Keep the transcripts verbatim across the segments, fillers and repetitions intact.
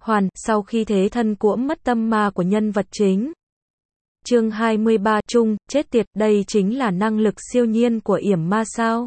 hoàn, sau khi thế thân cuỗm mất tâm ma của nhân vật chính. Chương hai mươi ba, chung, chết tiệt, đây chính là năng lực siêu nhiên của yểm ma sao?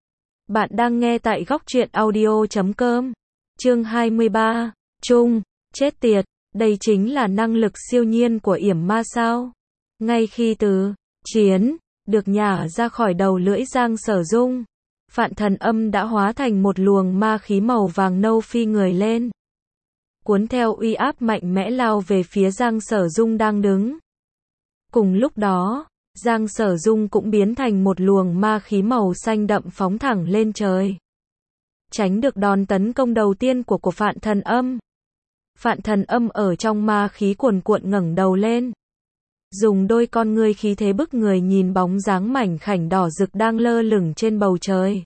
Bạn đang nghe tại góc truyện audio chấm com. Chương hai mươi ba, chung, chết tiệt, đây chính là năng lực siêu nhiên của yểm ma sao? Ngay khi từ chiến được nhả ra khỏi đầu lưỡi Giang Sở Dung, Phạn Thần Âm đã hóa thành một luồng ma khí màu vàng nâu phi người lên, cuốn theo uy áp mạnh mẽ lao về phía Giang Sở Dung đang đứng. Cùng lúc đó, Giang Sở Dung cũng biến thành một luồng ma khí màu xanh đậm phóng thẳng lên trời, tránh được đòn tấn công đầu tiên của của Phạn Thần Âm. Phạn Thần Âm ở trong ma khí cuồn cuộn ngẩng đầu lên, dùng đôi con ngươi khí thế bức người nhìn bóng dáng mảnh khảnh đỏ rực đang lơ lửng trên bầu trời.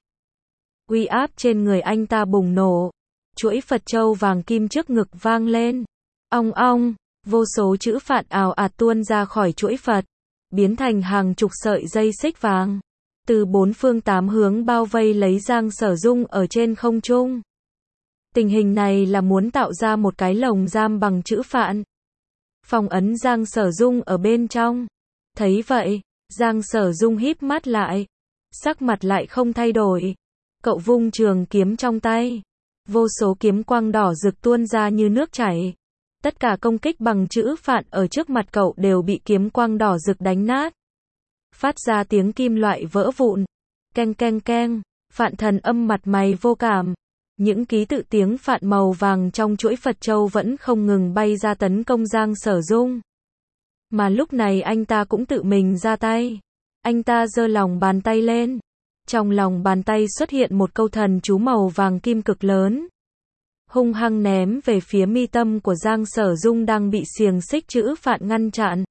Uy áp trên người anh ta bùng nổ, chuỗi Phật châu vàng kim trước ngực vang lên. Ong ong, vô số chữ phạn ào ạt tuôn ra khỏi chuỗi Phật, biến thành hàng chục sợi dây xích vàng, từ bốn phương tám hướng bao vây lấy Giang Sở Dung ở trên không trung. Tình hình này là muốn tạo ra một cái lồng giam bằng chữ phạn, phong ấn Giang Sở Dung ở bên trong. Thấy vậy, Giang Sở Dung híp mắt lại, sắc mặt lại không thay đổi. Cậu vung trường kiếm trong tay, vô số kiếm quang đỏ rực tuôn ra như nước chảy. Tất cả công kích bằng chữ phạn ở trước mặt cậu đều bị kiếm quang đỏ rực đánh nát, phát ra tiếng kim loại vỡ vụn. Keng keng keng, Phạn Thần Âm mặt mày vô cảm. Những ký tự tiếng phạn màu vàng trong chuỗi Phật châu vẫn không ngừng bay ra tấn công Giang Sở Dung. Mà lúc này anh ta cũng tự mình ra tay. Anh ta giơ lòng bàn tay lên. Trong lòng bàn tay xuất hiện một câu thần chú màu vàng kim cực lớn, hung hăng ném về phía mi tâm của Giang Sở Dung đang bị xiềng xích chữ phạn ngăn chặn.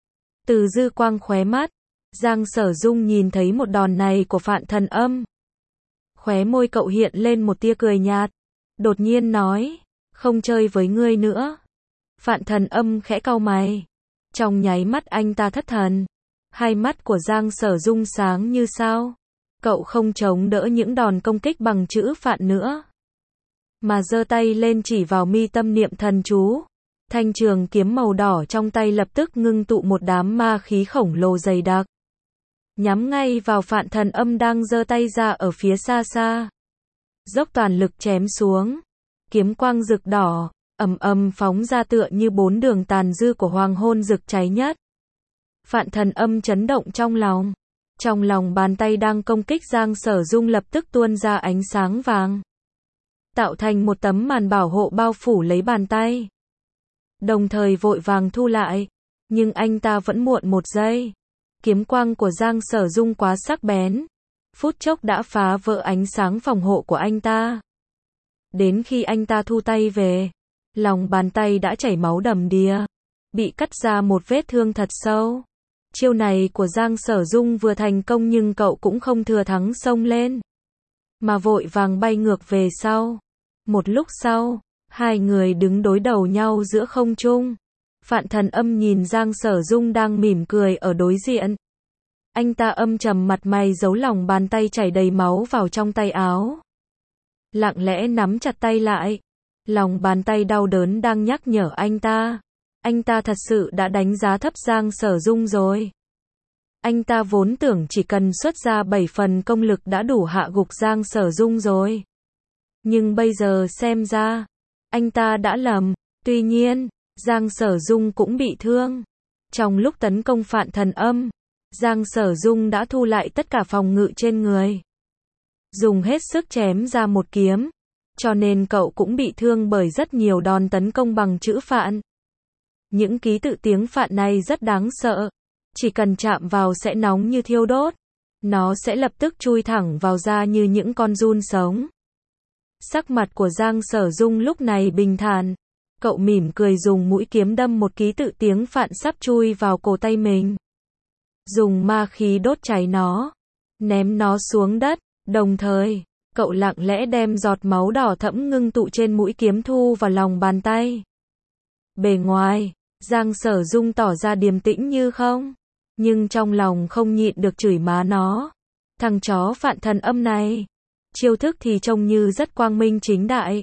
Từ dư quang khóe mắt, Giang Sở Dung nhìn thấy một đòn này của Phạn Thần Âm. Khóe môi cậu hiện lên một tia cười nhạt, đột nhiên nói, không chơi với ngươi nữa. Phạn Thần Âm khẽ cau mày. Trong nháy mắt anh ta thất thần, hai mắt của Giang Sở Dung sáng như sao. Cậu không chống đỡ những đòn công kích bằng chữ phạn nữa, mà giơ tay lên chỉ vào mi tâm niệm thần chú. Thanh trường kiếm màu đỏ trong tay lập tức ngưng tụ một đám ma khí khổng lồ dày đặc, nhắm ngay vào Phạn Thần Âm đang giơ tay ra ở phía xa xa. Dốc toàn lực chém xuống, kiếm quang rực đỏ, ầm ầm phóng ra tựa như bốn đường tàn dư của hoàng hôn rực cháy nhất. Phạn Thần Âm chấn động trong lòng. Trong lòng bàn tay đang công kích Giang Sở Dung lập tức tuôn ra ánh sáng vàng, tạo thành một tấm màn bảo hộ bao phủ lấy bàn tay. Đồng thời vội vàng thu lại, nhưng anh ta vẫn muộn một giây. Kiếm quang của Giang Sở Dung quá sắc bén, phút chốc đã phá vỡ ánh sáng phòng hộ của anh ta. Đến khi anh ta thu tay về, lòng bàn tay đã chảy máu đầm đìa, bị cắt ra một vết thương thật sâu. Chiêu này của Giang Sở Dung vừa thành công nhưng cậu cũng không thừa thắng xông lên, mà vội vàng bay ngược về sau. Một lúc sau, hai người đứng đối đầu nhau giữa không trung. Phạn Thần Âm nhìn Giang Sở Dung đang mỉm cười ở đối diện. Anh ta âm trầm mặt mày giấu lòng bàn tay chảy đầy máu vào trong tay áo, lặng lẽ nắm chặt tay lại. Lòng bàn tay đau đớn đang nhắc nhở anh ta, anh ta thật sự đã đánh giá thấp Giang Sở Dung rồi. Anh ta vốn tưởng chỉ cần xuất ra bảy phần công lực đã đủ hạ gục Giang Sở Dung rồi. Nhưng bây giờ xem ra, anh ta đã lầm. Tuy nhiên, Giang Sở Dung cũng bị thương. Trong lúc tấn công Phạn Thần Âm, Giang Sở Dung đã thu lại tất cả phòng ngự trên người, dùng hết sức chém ra một kiếm, cho nên cậu cũng bị thương bởi rất nhiều đòn tấn công bằng chữ phạn. Những ký tự tiếng phạn này rất đáng sợ, chỉ cần chạm vào sẽ nóng như thiêu đốt, nó sẽ lập tức chui thẳng vào da như những con giun sống. Sắc mặt của Giang Sở Dung lúc này bình thản, cậu mỉm cười dùng mũi kiếm đâm một ký tự tiếng phạn sắp chui vào cổ tay mình, dùng ma khí đốt cháy nó, ném nó xuống đất. Đồng thời, cậu lặng lẽ đem giọt máu đỏ thẫm ngưng tụ trên mũi kiếm thu vào lòng bàn tay. Bề ngoài, Giang Sở Dung tỏ ra điềm tĩnh như không, nhưng trong lòng không nhịn được chửi má nó. Thằng chó Phạn Thần Âm này, chiêu thức thì trông như rất quang minh chính đại,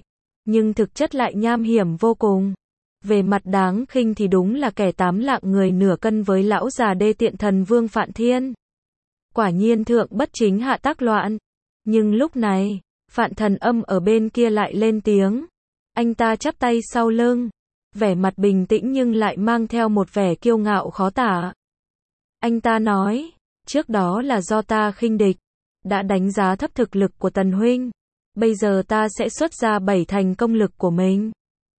nhưng thực chất lại nham hiểm vô cùng. Về mặt đáng khinh thì đúng là kẻ tám lạng người nửa cân với lão già đê tiện thần vương Phạn Thiên. Quả nhiên thượng bất chính hạ tác loạn. Nhưng lúc này, Phạn Thần Âm ở bên kia lại lên tiếng. Anh ta chắp tay sau lưng, vẻ mặt bình tĩnh nhưng lại mang theo một vẻ kiêu ngạo khó tả. Anh ta nói, trước đó là do ta khinh địch, đã đánh giá thấp thực lực của Tần huynh. Bây giờ ta sẽ xuất ra bảy thành công lực của mình.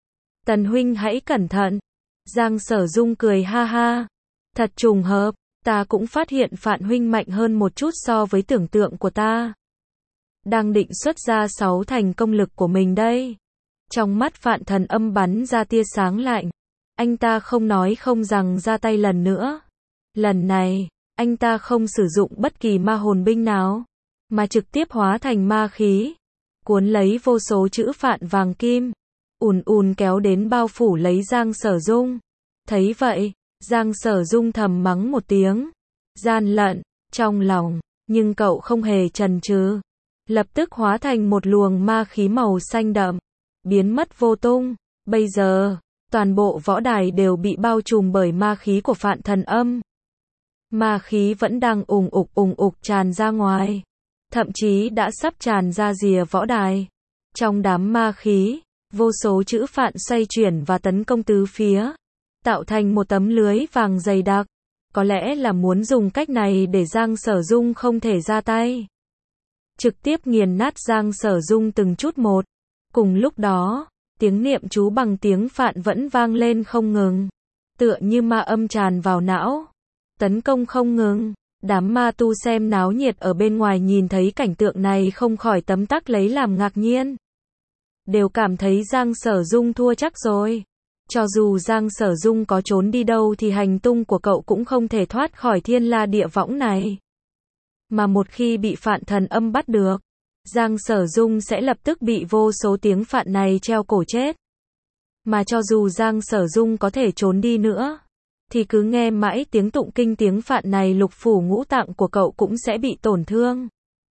Tần huynh hãy cẩn thận. Giang Sở Dung cười ha ha. Thật trùng hợp, ta cũng phát hiện Phạn huynh mạnh hơn một chút so với tưởng tượng của ta. Đang định xuất ra sáu thành công lực của mình đây. Trong mắt Phạn Thần Âm bắn ra tia sáng lạnh. Anh ta không nói không rằng ra tay lần nữa. Lần này, anh ta không sử dụng bất kỳ ma hồn binh nào, mà trực tiếp hóa thành ma khí, cuốn lấy vô số chữ phạn vàng kim, ùn ùn kéo đến bao phủ lấy Giang Sở Dung. Thấy vậy, Giang Sở Dung thầm mắng một tiếng, gian lận, trong lòng, nhưng cậu không hề chần chừ, lập tức hóa thành một luồng ma khí màu xanh đậm, biến mất vô tung. Bây giờ, toàn bộ võ đài đều bị bao trùm bởi ma khí của Phạn Thần Âm. Ma khí vẫn đang ùng ục ùng ục tràn ra ngoài, thậm chí đã sắp tràn ra rìa võ đài. Trong đám ma khí, vô số chữ phạn xoay chuyển và tấn công tứ phía, tạo thành một tấm lưới vàng dày đặc. Có lẽ là muốn dùng cách này để Giang Sở Dung không thể ra tay, trực tiếp nghiền nát Giang Sở Dung từng chút một. Cùng lúc đó, tiếng niệm chú bằng tiếng Phạn vẫn vang lên không ngừng, tựa như ma âm tràn vào não, tấn công không ngừng. Đám ma tu xem náo nhiệt ở bên ngoài nhìn thấy cảnh tượng này không khỏi tấm tắc lấy làm ngạc nhiên. Đều cảm thấy Giang Sở Dung thua chắc rồi. Cho dù Giang Sở Dung có trốn đi đâu thì hành tung của cậu cũng không thể thoát khỏi thiên la địa võng này. Mà một khi bị Phạn Thần Âm bắt được, Giang Sở Dung sẽ lập tức bị vô số tiếng phạn này treo cổ chết. Mà cho dù Giang Sở Dung có thể trốn đi nữa, thì cứ nghe mãi tiếng tụng kinh tiếng phạn này lục phủ ngũ tạng của cậu cũng sẽ bị tổn thương.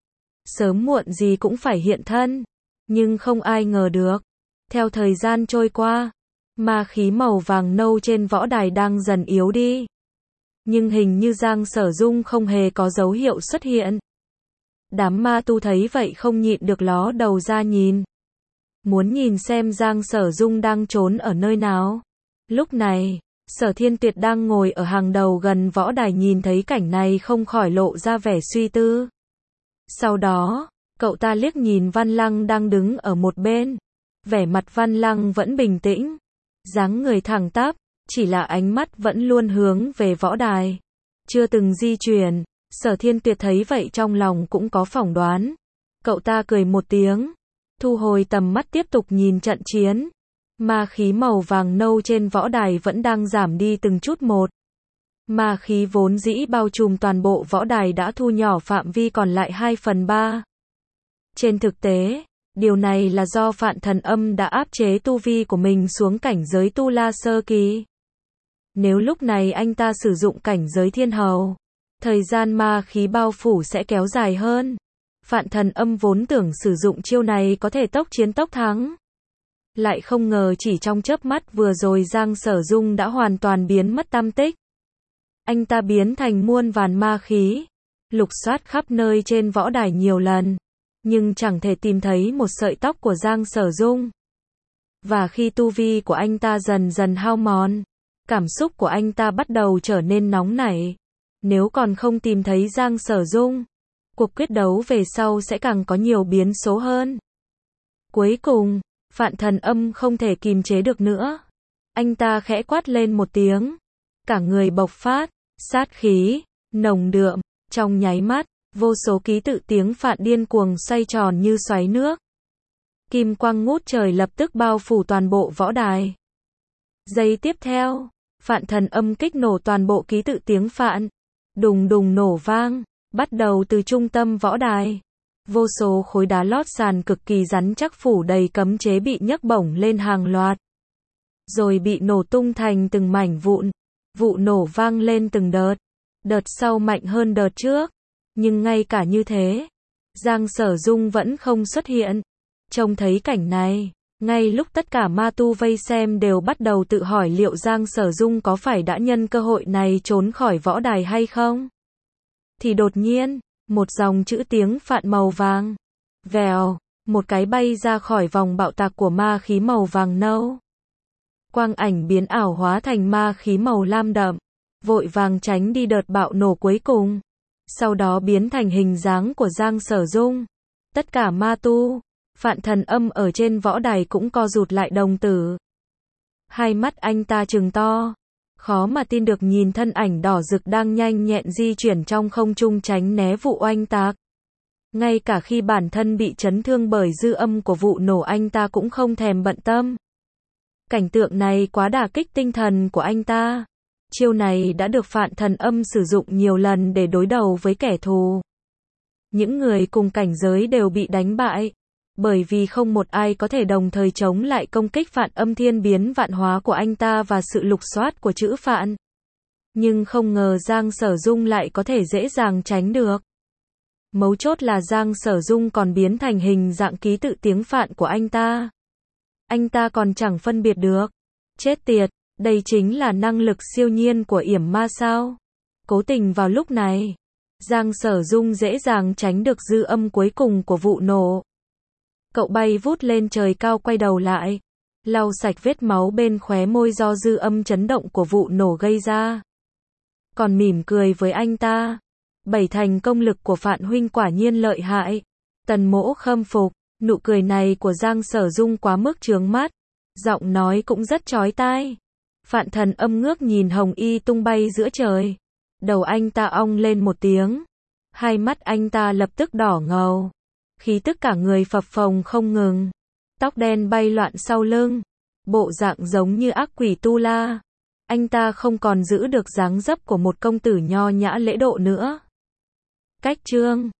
Sớm muộn gì cũng phải hiện thân. Nhưng không ai ngờ được. Theo thời gian trôi qua, ma khí màu vàng nâu trên võ đài đang dần yếu đi. Nhưng hình như Giang Sở Dung không hề có dấu hiệu xuất hiện. Đám ma tu thấy vậy không nhịn được ló đầu ra nhìn. Muốn nhìn xem Giang Sở Dung đang trốn ở nơi nào. Lúc này, Sở Thiên Tuyệt đang ngồi ở hàng đầu gần võ đài nhìn thấy cảnh này không khỏi lộ ra vẻ suy tư. Sau đó, cậu ta liếc nhìn Văn Lăng đang đứng ở một bên. Vẻ mặt Văn Lăng vẫn bình tĩnh, dáng người thẳng tắp, chỉ là ánh mắt vẫn luôn hướng về võ đài, chưa từng di chuyển. Sở Thiên Tuyệt thấy vậy trong lòng cũng có phỏng đoán. Cậu ta cười một tiếng, thu hồi tầm mắt tiếp tục nhìn trận chiến. Ma khí màu vàng nâu trên võ đài vẫn đang giảm đi từng chút một. Ma khí vốn dĩ bao trùm toàn bộ võ đài đã thu nhỏ phạm vi còn lại hai phần ba. Trên thực tế, điều này là do Phạn Thần Âm đã áp chế tu vi của mình xuống cảnh giới Tu La Sơ Kỳ. Nếu lúc này anh ta sử dụng cảnh giới Thiên Hầu, thời gian ma khí bao phủ sẽ kéo dài hơn. Phạn Thần Âm vốn tưởng sử dụng chiêu này có thể tốc chiến tốc thắng. Lại không ngờ chỉ trong chớp mắt vừa rồi Giang Sở Dung đã hoàn toàn biến mất tăm tích. Anh ta biến thành muôn vàn ma khí, lục soát khắp nơi trên võ đài nhiều lần, nhưng chẳng thể tìm thấy một sợi tóc của Giang Sở Dung. Và khi tu vi của anh ta dần dần hao mòn, cảm xúc của anh ta bắt đầu trở nên nóng nảy. Nếu còn không tìm thấy Giang Sở Dung, cuộc quyết đấu về sau sẽ càng có nhiều biến số hơn. Cuối cùng, Phạn Thần Âm không thể kìm chế được nữa. Anh ta khẽ quát lên một tiếng, cả người bộc phát, sát khí, nồng đượm, trong nháy mắt, vô số ký tự tiếng phạn điên cuồng xoay tròn như xoáy nước. Kim quang ngút trời lập tức bao phủ toàn bộ võ đài. Giây tiếp theo, Phạn Thần Âm kích nổ toàn bộ ký tự tiếng phạn. Đùng đùng nổ vang, bắt đầu từ trung tâm võ đài. Vô số khối đá lót sàn cực kỳ rắn chắc phủ đầy cấm chế bị nhấc bổng lên hàng loạt. Rồi bị nổ tung thành từng mảnh vụn. Vụ nổ vang lên từng đợt. Đợt sau mạnh hơn đợt trước. Nhưng ngay cả như thế, Giang Sở Dung vẫn không xuất hiện. Trông thấy cảnh này, Ngay lúc tất cả ma tu vây xem đều bắt đầu tự hỏi liệu Giang Sở Dung có phải đã nhân cơ hội này trốn khỏi võ đài hay không? Thì đột nhiên, một dòng chữ tiếng Phạn màu vàng. Vèo, một cái bay ra khỏi vòng bạo tạc của ma khí màu vàng nâu. Quang ảnh biến ảo hóa thành ma khí màu lam đậm, vội vàng tránh đi đợt bạo nổ cuối cùng. Sau đó biến thành hình dáng của Giang Sở Dung. Tất cả ma tu, Phạn Thần Âm ở trên võ đài cũng co rụt lại đồng tử. Hai mắt anh ta trừng to, khó mà tin được nhìn thân ảnh đỏ rực đang nhanh nhẹn di chuyển trong không trung tránh né vụ oanh tạc. Ngay cả khi bản thân bị chấn thương bởi dư âm của vụ nổ anh ta cũng không thèm bận tâm. Cảnh tượng này quá đả kích tinh thần của anh ta. Chiêu này đã được Phạn Thần Âm sử dụng nhiều lần để đối đầu với kẻ thù. Những người cùng cảnh giới đều bị đánh bại, bởi vì không một ai có thể đồng thời chống lại công kích Phạn Âm thiên biến vạn hóa của anh ta và sự lục soát của chữ Phạn. Nhưng không ngờ Giang Sở Dung lại có thể dễ dàng tránh được. Mấu chốt là Giang Sở Dung còn biến thành hình dạng ký tự tiếng Phạn của anh ta. Anh ta còn chẳng phân biệt được. Chết tiệt, đây chính là năng lực siêu nhiên của yểm ma sao? Cố tình vào lúc này, Giang Sở Dung dễ dàng tránh được dư âm cuối cùng của vụ nổ. Cậu bay vút lên trời cao quay đầu lại, lau sạch vết máu bên khóe môi do dư âm chấn động của vụ nổ gây ra. Còn mỉm cười với anh ta. Bảy thành công lực của Phạn huynh quả nhiên lợi hại. Tần Mỗ khâm phục, nụ cười này của Giang Sở Dung quá mức chướng mắt, giọng nói cũng rất chói tai. Phạn Thần Âm ngước nhìn Hồng Y tung bay giữa trời. Đầu anh ta ong lên một tiếng. Hai mắt anh ta lập tức đỏ ngầu. Khí tức cả người phập phồng không ngừng. Tóc đen bay loạn sau lưng. Bộ dạng giống như ác quỷ tu la. Anh ta không còn giữ được dáng dấp của một công tử nho nhã lễ độ nữa. Cách chương